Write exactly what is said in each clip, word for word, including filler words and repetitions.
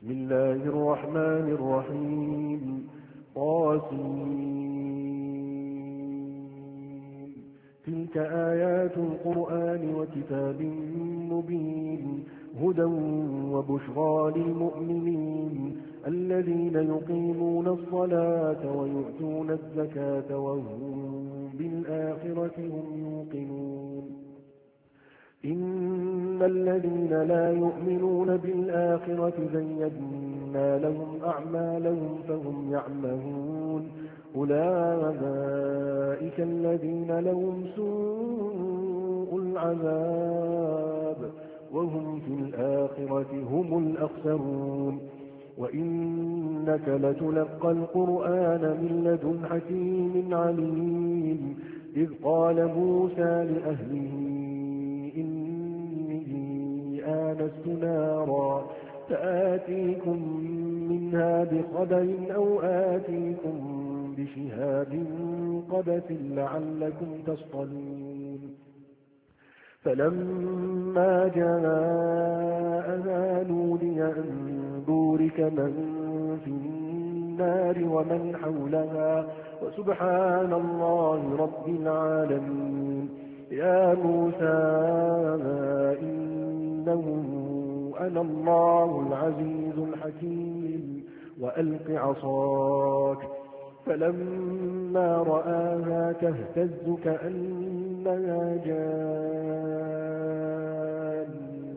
بسم الله الرحمن الرحيم. طاسين. تلك آيات القرآن وكتاب مبين هدى وبشرى للمؤمنين الذين يقيمون الصلاة ويؤتون الزكاة وهم بالآخرة هم يوقنون. إن الذين لا يؤمنون بالآخرة زينا لهم أعمالهم فهم يعمهون أولئك الذين لهم سوء العذاب وهم في الآخرة هم الأخسرون. وإنك لتلقى القرآن من لدن حكيم عليم إذ قال موسى لأهله إني آنست نارا فآتيكم منها بخبر أو آتيكم بشهاب قبس لعلكم تصطلون. فلما جاءها نودي أن بورك من في النار ومن حولها وسبحان الله رب العالمين. يا موسى إنه أنا الله العزيز الحكيم وألق عصاك. فلما رآها تهتز كأنها جان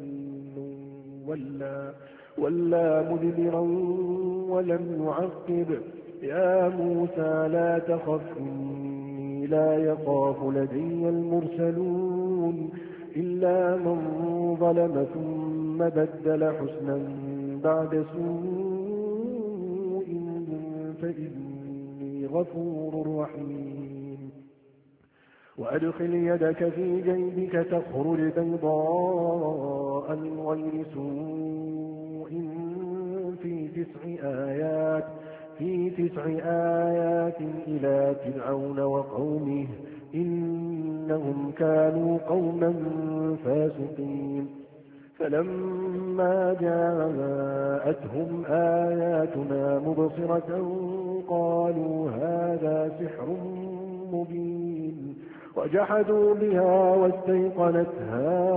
ولا, ولا مدبرا ولم يعقب. يا موسى لا تخف إني لا يخاف لدي المرسلون إلا من ظلم ثم بدل حسنا بعد سوء فإني غفور رحيم. وأدخل يدك في جيبك تخرج بيضاء من غير سوء في تسع آيات في تسع آيات إلى فرعون وقومه إنهم كانوا قوما فاسقين. فلما جاءتهم آياتنا مبصرة قالوا هذا سحر مبين وجحدوا بها واستيقنتها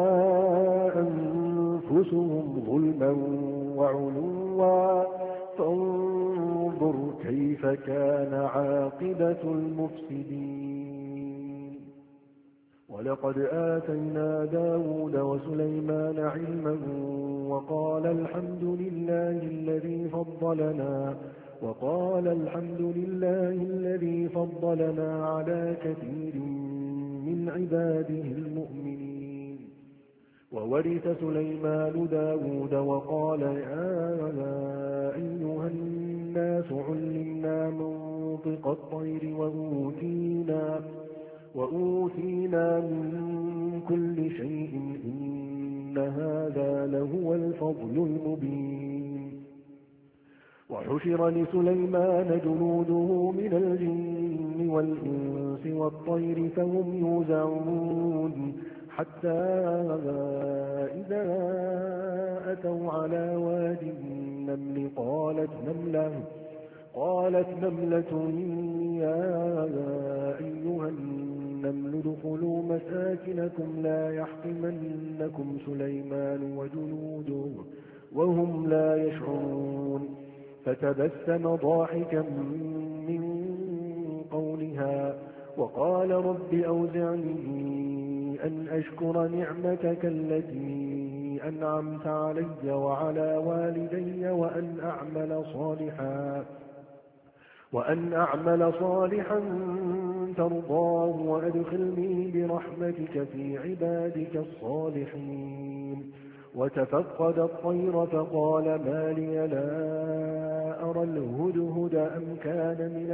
أنفسهم ظلما وعلوا فانظر كيف كان عاقبة المفسدين. ولقد آتينا داود وسليمان علما وقال الحمد لله الذي فضلنا وقال الحمد لله الذي فضلنا على كثير من عباده المؤمنين. وورث سليمان داود وقال يا أيها الناس علمنا منطق الطير وأوتينا, وأوتينا من كل شيء إن هذا لهو الفضل المبين. وحشر لسليمان جنوده من الجن والإنس والطير فهم يوزعون حتى إذا أتوا على واد النمل قالت نملة قالت نملة يا أيها النمل ادخلوا مساكنكم لا يحطمنكم سليمان وجنوده وهم لا يشعرون. فتبسم ضاحكا من قولها وقال رب أوزعني أن أشكر نعمتك التي أنعمت علي وعلى والدي وأن أعمل صالحا وأن أعمل صالحا ترضاه وأدخلني برحمتك في عبادك الصالحين. وتفقد الطير فقال ما لي لا أرى الهدهد أم كان من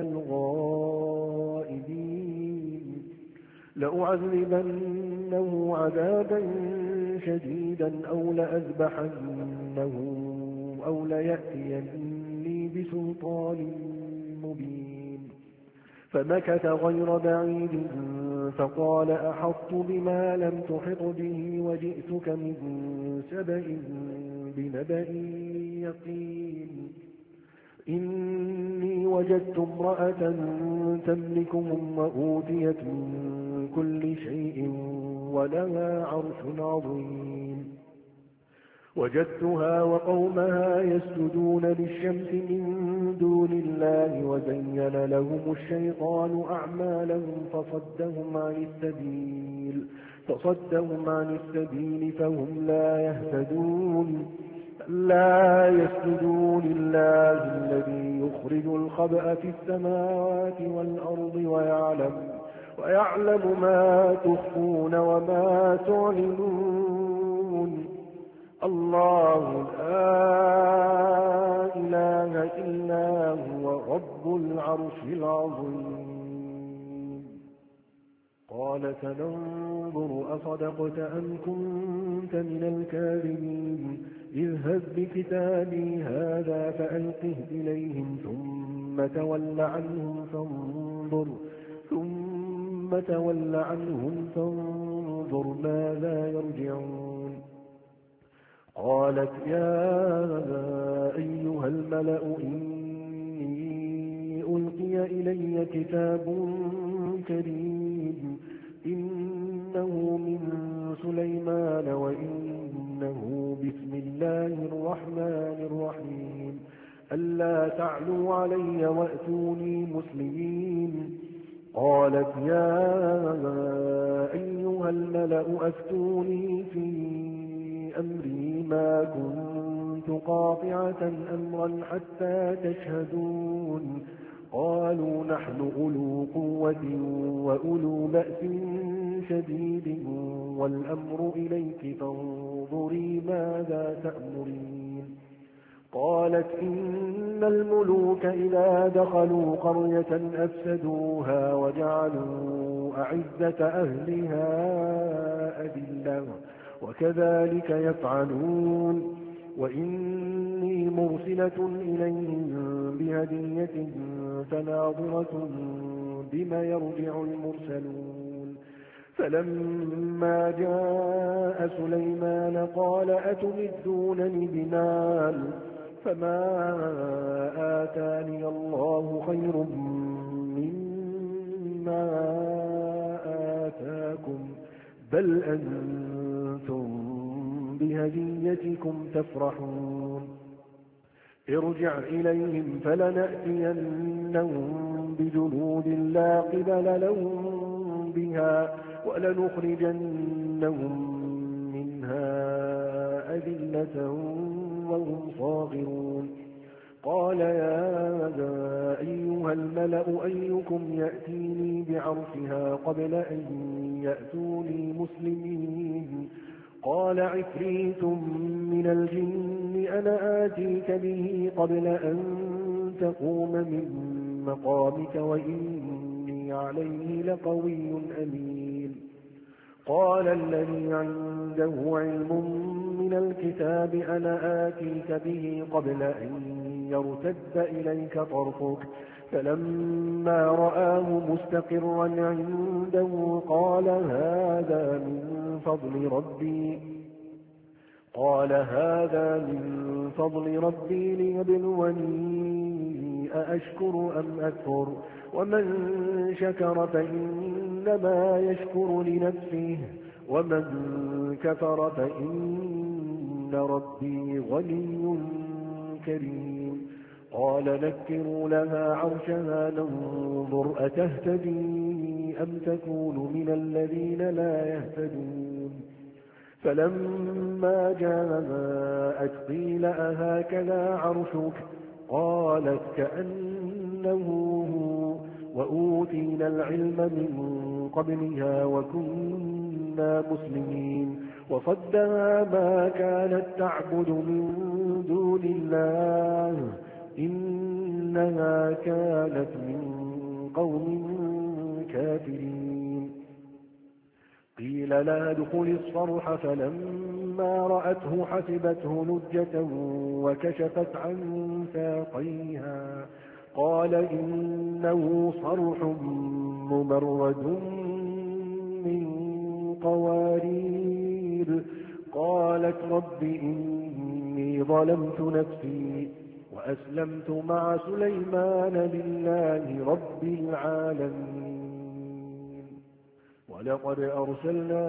الغائبين لأعذبنه عذابا شديدا أو لأذبحنه أو ليأتيني بسلطان مبين. فمكث غير بعيد فقال أحطت بما لم تحط به وجئتك من سبأ بنبأ يقين. وجدت امرأة تملكهم وأوتيت من كل شيء ولها عرش عظيم وجدتها وقومها يسجدون للشمس من دون الله وزين لهم الشيطان أعمالهم فصدهم عن السبيل فصدهم عن السبيل فهم لا يهتدون لا يسجدوا لله الذي يخرج الخبأ في السماوات والأرض ويعلم, ويعلم ما تخفون وما تعلنون الله لا إله إلا هو رب العرش العظيم قال سننظر أصدقت أم كنت من الكاذبين اذهب بكتابي هذا فألقه إليهم ثم تول عنهم فانظر ثم تول عنهم فانظر ماذا يرجعون قالت يا أيها الملأ إني ألقي إلي كتاب كريم إنه من سليمان وإنه بسم الله الرحمن الرحيم ألا تعلوا علي وأتوني مسلمين قالت يا أيها الملأ أفتوني في أمري ما كنت قاطعة أمرا حتى تشهدون قالوا نحن أولو قوة وأولو بأس شديد والأمر إليك فانظري ماذا تأمرين قالت إن الملوك إذا دخلوا قرية أفسدوها وجعلوا أعزة أهلها أذلة وكذلك يفعلون وإني مرسلة إليهم بهدية فناظرة بما يرجع المرسلون فلما جاء سليمان قال أتمدونني بمال فما آتاني الله خير مما آتاكم بل أنتم بهديتكم تفرحون ارجع إليهم فلنأتينهم بجنود لا قبل لهم بها ولنخرجنهم منها أذلة وهم صاغرون قال يا أيها الملأ أيكم يأتيني بعرشها قبل أن يأتوني مسلمين قال عفريت من الجن أنا آتيك به قبل أن تقوم من مقامك وإني عليه لقوي أمين قال الذي عنده علم من الكتاب أنا آتيك به قبل أن يرتد إليك طرفك فلما رآه مستقرا عنده قال هذا من فضل ربي قال هذا من فضل ربي ليبلوني أأشكر أم أكفر ومن شكر فإنما يشكر لنفسه ومن كفر فإن ربي غني كريم قال نكروا لها عرشها ننظر أتهتدي أم تكون من الذين لا يهتدون فلما جاءت قيل أهكذا عرشك قالت كأنه هو وأوتينا العلم من قبلها وكنا مسلمين وصدها ما كانت تعبد من دون الله إنها كانت من قوم كافرين قيل لها ادخل الصرح فلما رأته حسبته لجة وكشفت عن ساقيها قال إنه صرح ممرد من قوارير قالت رب إني ظلمت نفسي وأسلمت مع سليمان لله رب العالمين. ولقد أرسلنا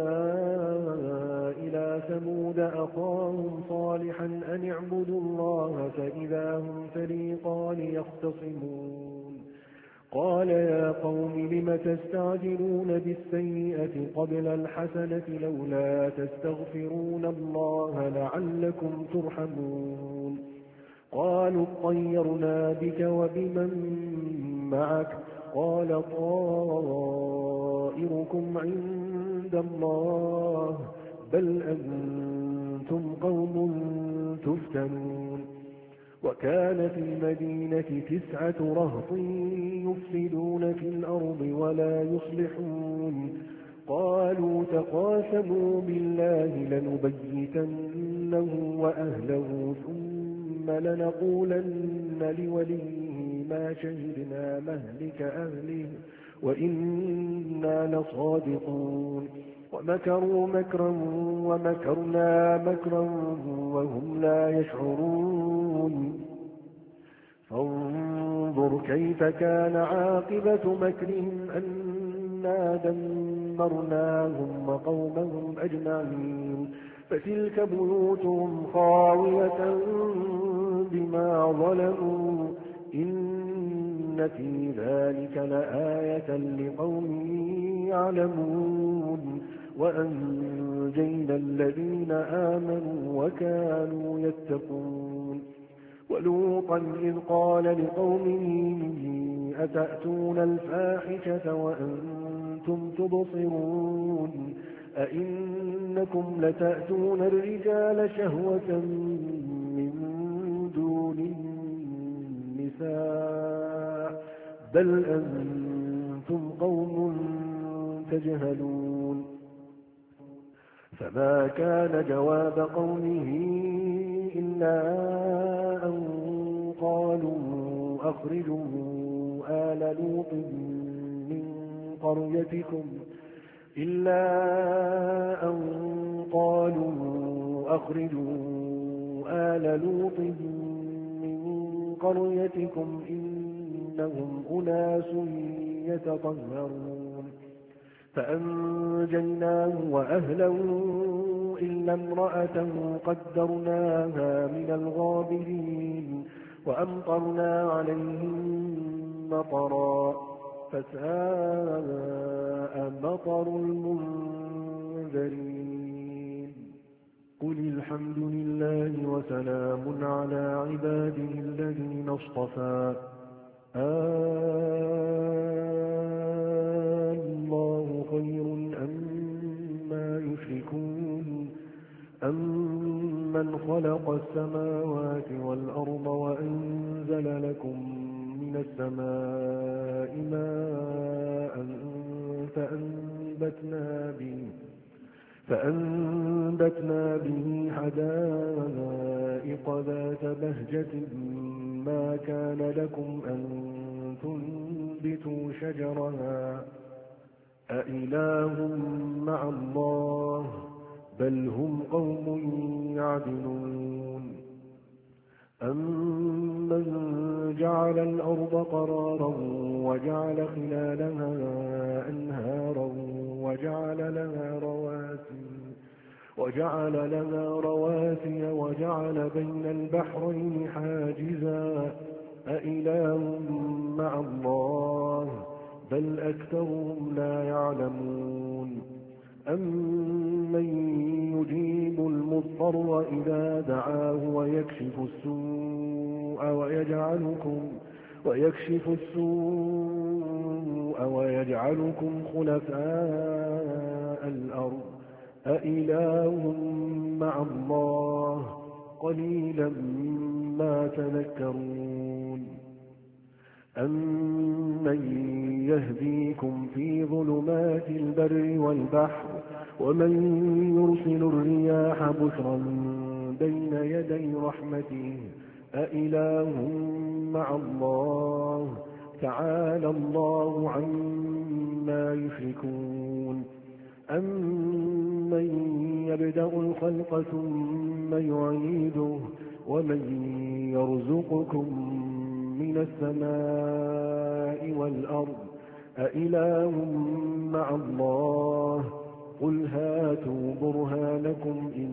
إلى ثمود أخاهم صالحا أن اعبدوا الله فإذا هم فريقان يختصمون. قال يا قوم لم تستعجلون بالسيئة قبل الحسنة لولا تستغفرون الله لعلكم ترحمون. قالوا اطيرنا بك وبمن معك قال طائركم عند الله بل أنتم قوم تفتنون. وكان في المدينة تسعة رهط يفسدون في الأرض ولا يصلحون. قالوا تقاسموا بالله لنبيتنه وأهله ثم لنقولن لوليه ما شهدنا مهلك أهله وإنا لصادقون. ومكروا مكرا ومكرنا مكرا وهم لا يشعرون. فانظر كيف كان عاقبة مكرهم أنا دمرناهم وقومهم أجمعين. فتلك بيوتهم خاوية بما ظلموا إن في ذلك لآية لقوم يعلمون. وأنجينا الذين آمنوا وكانوا يتقون. ولوطا إذ قال لقومه أتأتون الفاحشة وأنتم تبصرون أئنكم لتأتون الرجال شهوة من دون النساء بل أنتم قوم تجهلون. فما كان جواب قومه إلا أن قالوا أخرجوا آل لوط من قريتكم إلا أن قالوا أخرجوا آل لوط من قريتكم إنهم أناس يتطهرون. فأنجيناه وأهله إلا امرأته قدرناها من الغابرين وأمطرنا عليهم مطرا فساء مطر المنذرين. قل الحمد لله وسلام على عباده الذين اصطفى الله خير أما يشركون أمن خلق السماوات والأرض وأنزل لكم من السماء ماء فأنبتنا به فأنبتنا به حدائق ذات بهجة ما كان لكم أن تنبتوا شجرها أإله مع الله بل هم قوم يعدلون. أمن جعل الأرض قرارا وجعل خلالها أنهارا وجعل لها رواسي وجعل لها رواسي وجعل بين البحرين حاجزا أإله مع الله بل أكثرهم لا يعلمون. أمن يجيب المضطر إذا دعاه ويكشف السوء ويجعلكم ويكشف السوء ويجعلكم خلفاء الأرض أإله مع الله قليلا ما تذكرون. أمن يهديكم في ظلمات البر والبحر ومن يرسل الرياح بشرا بين يدي رحمته أإله مع الله تعالى الله عما يشركون. أمن يبدأ الخلق ثم يعيده ومن يرزقكم من السماء والأرض أإله مع الله قل هاتوا برهانكم إن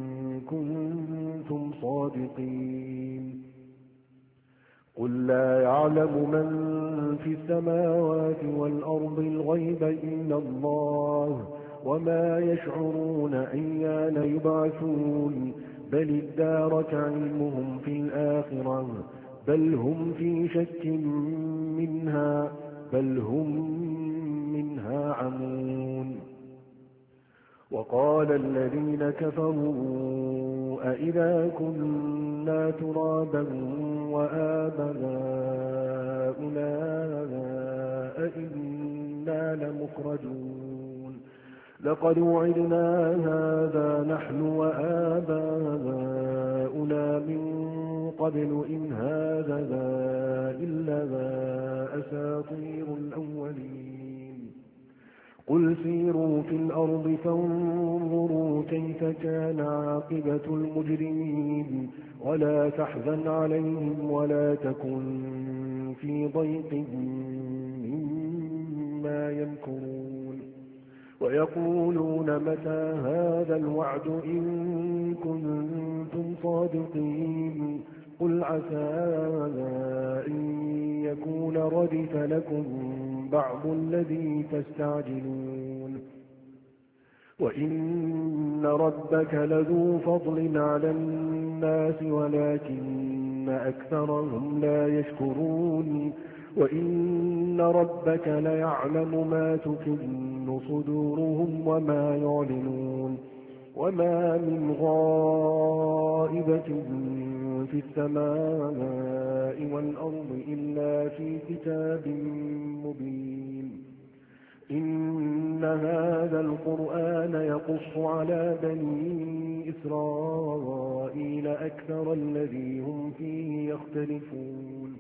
كنتم صادقين قل لا يعلم من في السماوات والأرض الغيب إلا الله وما يشعرون أيان يبعثون بل ادارك علمهم في الآخرة بل هم في شك منها بل هم منها عمون وقال الذين كفروا أئذا كنا ترابا وآباؤنا أئنا لمخرجون لقد وعدنا هذا نحن وآباؤنا من قبل إن هذا إلا أساطير الأولين قل سيروا في الأرض فانظروا كيف كان عاقبة المجرمين ولا تحزن عليهم ولا تكن في ضيق مما يمكرون ويقولون متى هذا الوعد إن كنتم صادقين قل عسى أن يكون ردف لكم بعض الذي تستعجلون وإن ربك لذو فضل على الناس ولكن أكثرهم لا يشكرون وإن ربك ليعلم ما تكن صدورهم وما يعلنون وما من غائبة في السماء والأرض إلا في كتاب مبين إن هذا القرآن يقص على بني إسرائيل أكثر الذي هم فيه يختلفون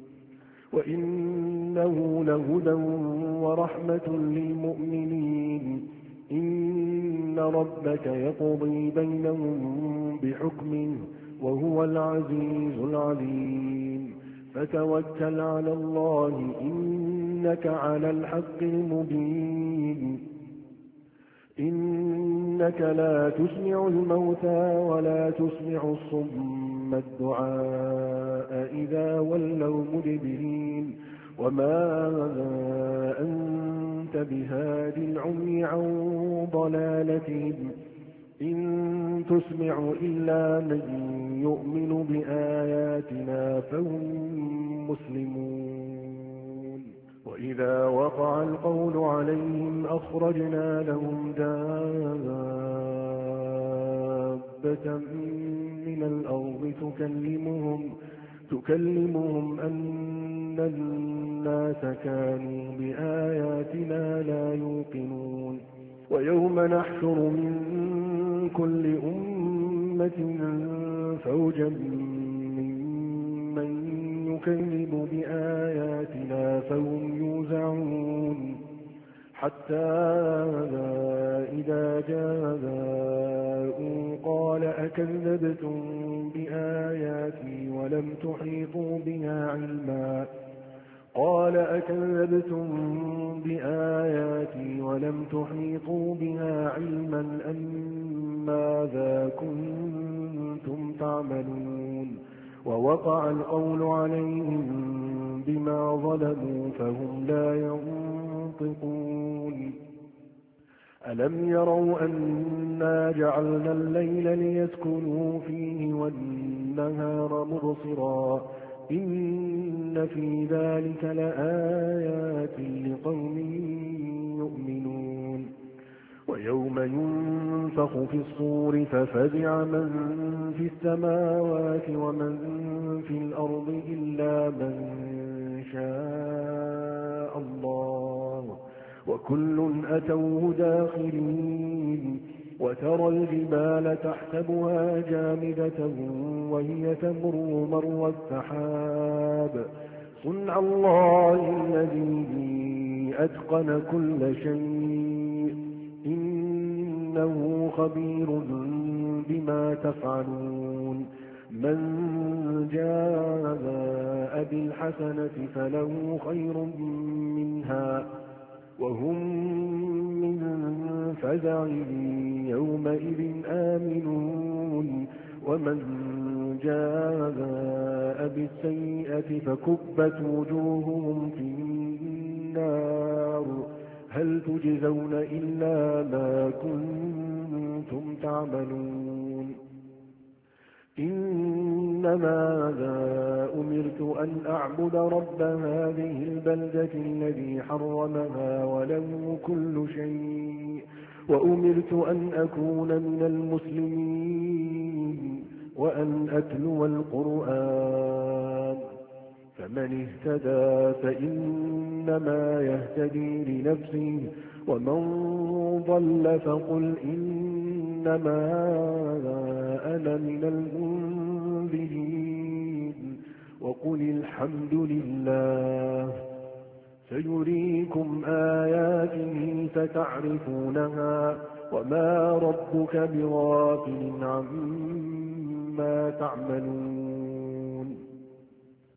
وإنه لهدى ورحمة للمؤمنين إن ربك يقضي بينهم بحكمه وهو العزيز العليم فتوكل على الله إنك على الحق المبين إنك لا تسمع الموتى ولا تسمع الصم الدعاء إذا ولوا مدبرين وما أنت بهاد العمي عن ضلالتهم إن تسمع إلا من يؤمن بآياتنا فهم مسلمون وإذا وقع القول عليهم أخرجنا لهم دابة من الأرض تكلمهم تكلمهم أن الناس كانوا بآياتنا لا يوقنون ويوم نحشر من كل أمة فوجا ممن يكذب بآياتنا فهم يوزعون حتى إذا جاءوا قال أكذبتم بآياتي ولم تحيطوا بها علما قال أكذبتم بآياتي ولم تحيطوا بها علما أم ماذا كنتم تعملون ووقع القول عليهم بما ظلموا فهم لا ينطقون ألم يروا أنا جعلنا الليل ليسكنوا فيه والنهار مبصرا إن في ذلك لآيات لقوم يؤمنون ويوم ينفخ في الصور ففزع من في السماوات ومن في الأرض إلا من شاء الله وكل أتوه داخرين وترى الجبال تحسبها جامدة وهي تمر مر السحاب صنع الله الذي أتقن كل شيء إنه خبير بما تفعلون من جاء بالحسنة فله خير منها وهم من فزع يومئذ آمنون ومن جاء بالسيئة فكبت وجوههم في النار هل تجزون إلا ما كنتم تعملون إنما أمرت أن أعبد رب هذه البلدة الذي حرمها وله كل شيء وأمرت أن أكون من المسلمين وأن أتلو القرآن فمن اهتدى فإنما يهتدي لنفسه ومن ضل فقل إنما أنا من المنذرين وقل الحمد لله سيريكم آياته فتعرفونها وما ربك بغافل عما تعملون